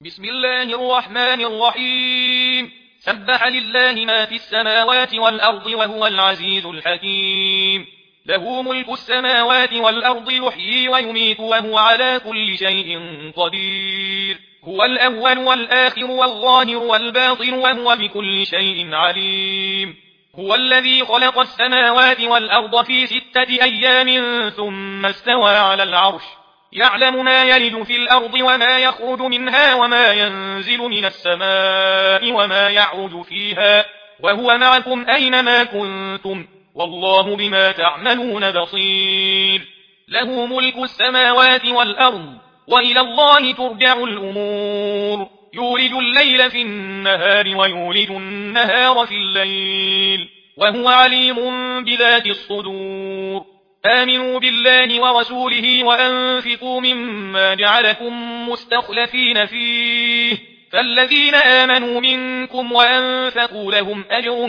بسم الله الرحمن الرحيم. سبح لله ما في السماوات والأرض وهو العزيز الحكيم. له ملك السماوات والأرض يحيي ويميت وهو على كل شيء قدير. هو الأول والآخر والظاهر والباطن وهو بكل شيء عليم. هو الذي خلق السماوات والأرض في 6 أيام ثم استوى على العرش. يعلم ما يلج في الأرض وما يخرج منها وما ينزل من السماء وما يعرج فيها وهو معكم أينما كنتم والله بما تعملون بصير. له ملك السماوات والأرض وإلى الله ترجع الأمور. يولج الليل في النهار ويولج النهار في الليل وهو عليم بذات الصدور. آمنوا بالله ورسوله وأنفقوا مما جعلكم مستخلفين فيه فالذين آمنوا منكم وأنفقوا لهم أجر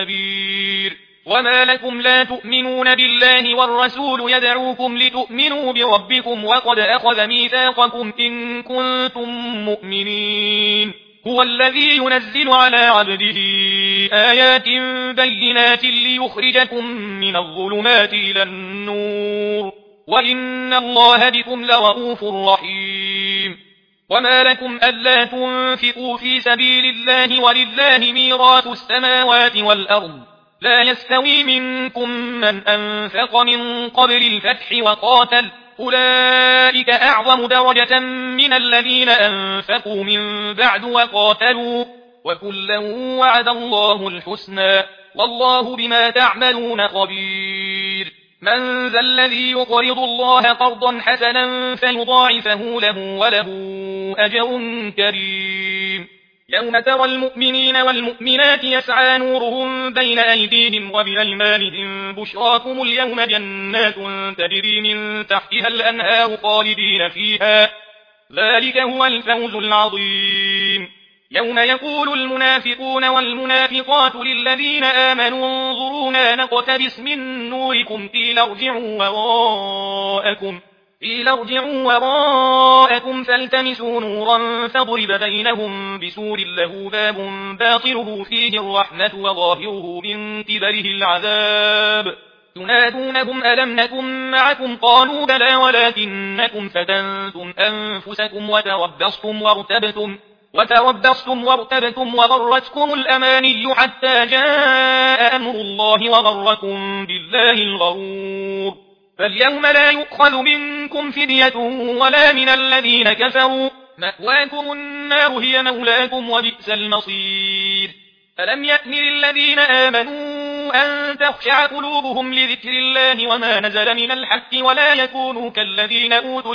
كبير. وما لكم لا تؤمنون بالله والرسول يدعوكم لتؤمنوا بربكم وقد أخذ ميثاقكم إن كنتم مؤمنين. هو الذي ينزل على عبده آيات بينات ليخرجكم من الظلمات إلى النور وإن الله بكم لرؤوف رحيم. وما لكم ألا تنفقوا في سبيل الله ولله ميراث السماوات والأرض لا يستوي منكم من أنفق من قبل الفتح وقاتل أولئك أعظم درجة من الذين أنفقوا من بعد وقاتلوا وكلا وعد الله الحسنى والله بما تعملون خبير. من ذا الذي يقرض الله قرضا حسنا فيضاعفه له وله أجر كريم. يوم ترى المؤمنين والمؤمنات يسعى نورهم بين أيديهم وبأيمانهم بشراكم اليوم جنات تجري من تحتها الأنهار خالدين فيها ذلك هو الفوز العظيم. يوم يقول المنافقون والمنافقات للذين آمنوا انظرونا نقتبس من نوركم قيل ارجعوا وراءكم فالتمسوا نورا فضرب بينهم بسور له باب باطنه فيه الرحمة وظاهره من قبله العذاب. ينادونهم ألم نكن معكم قالوا بلى ولكنكم فتنتم أنفسكم وتربصتم وارتبتم وغرتكم الأماني حتى جاء أمر الله وغركم بالله الغرور. فاليوم لا يؤخذ منكم فدية ولا من الذين كفروا مأواكم النار هي مولاكم وبئس المصير. ألم يأن للذين آمنوا أن تخشع قلوبهم لذكر الله وما نزل من الحق ولا يكونوا كالذين أوتوا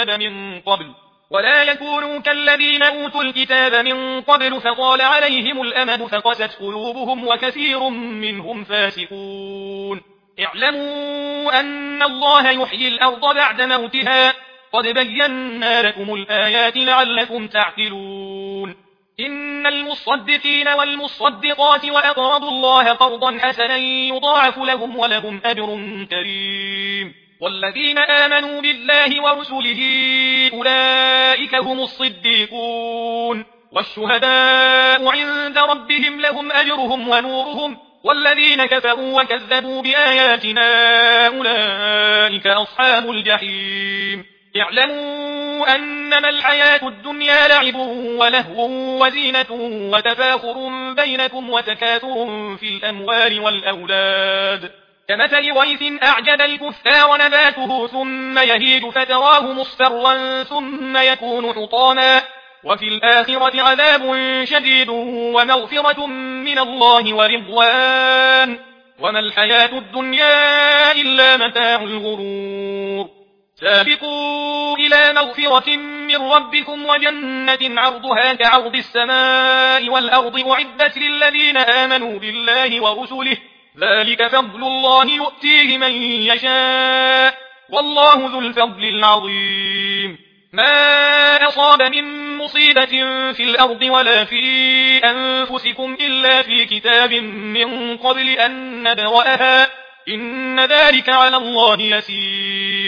الكتاب من قبل فطال عليهم الأمد فقست قلوبهم وكثير منهم فاسقون. اعلموا أن الله يحيي الأرض بعد موتها قد بينا لكم الآيات لعلكم تعقلون. إن المصدقين والمصدقات وأقرضوا الله قرضا حسنا يضاعف لهم ولهم أجر كريم. والذين آمنوا بالله ورسله أولئك هم الصديقون والشهداء عند ربهم لهم أجرهم ونورهم والذين كفروا وكذبوا بآياتنا أولئك أصحاب الجحيم. اعلموا أنما الحياة الدنيا لعب ولهو وزينة وتفاخر بينكم وتكاثر في الأموال والأولاد كمثل غيث أعجب الكفار نباته ثم يهيج فتراه مصفرا ثم يكون حطاما وفي الآخرة عذاب شديد ومغفرة من الله ورضوان وما الحياة الدنيا إلا متاع الغرور. سابقوا إلى مغفرة من ربكم وجنة عرضها كعرض السماء والأرض أعدت للذين آمنوا بالله ورسله ذلك فضل الله يؤتيه من يشاء والله ذو الفضل العظيم. ما أصاب من مصيبة في الأرض ولا في أنفسكم إلا في كتاب من قبل أن نبرأها إن ذلك على الله يسير.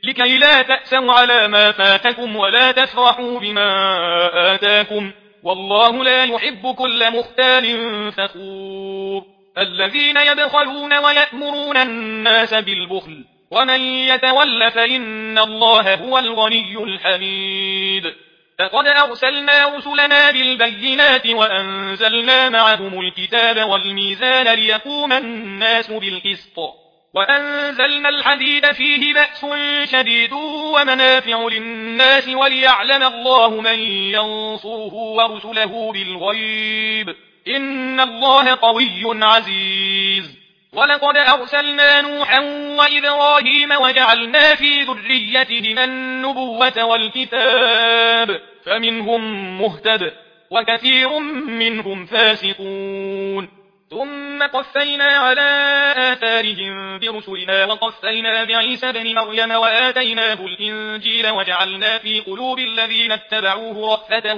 لكي لا تأسوا على ما فاتكم ولا تفرحوا بما آتاكم والله لا يحب كل مختال فخور الذين يبخلون ويأمرون الناس بالبخل ومن يتول فإن الله هو الغني الحميد لقد أرسلنا رسلنا بالبينات وأنزلنا معهم الكتاب والميزان ليقوم الناس بالقسط وأنزلنا الحديد فيه بأس شديد ومنافع للناس وليعلم الله من ينصره ورسله بالغيب إن الله قوي عزيز ولقد أرسلنا نوحا وإبراهيم وجعلنا في ذريتهما النبوة والكتاب فمنهم مهتد وكثير منهم فاسقون ثم قفينا على آثارهم برسلنا وقفينا بعيسى بن مريم وآتيناه الإنجيل وجعلنا في قلوب الذين اتبعوه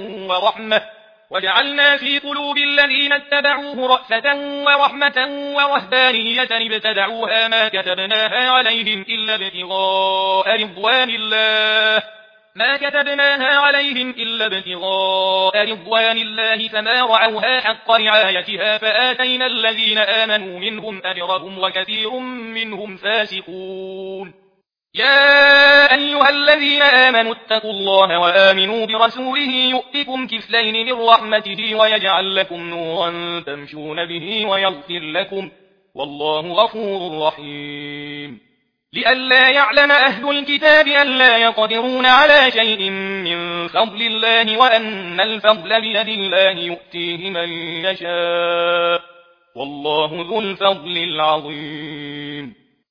رأفة ورحمة ورهبانية ابتدعوها ما كتبناها عليهم إلا ابتغاء رضوان الله فما رعوها حق رعايتها فآتينا الذين آمنوا منهم أجرهم وكثير منهم فاسقون يا أيها الذين آمنوا اتقوا الله وآمنوا برسوله يؤتكم كفلين من رحمته ويجعل لكم نورا تمشون به ويغفر لكم والله غفور رحيم لئلا يعلم أهل الكتاب ألا يقدرون على شيء من فضل الله وأن الفضل بيد الله يؤتيه من يشاء والله ذو الفضل العظيم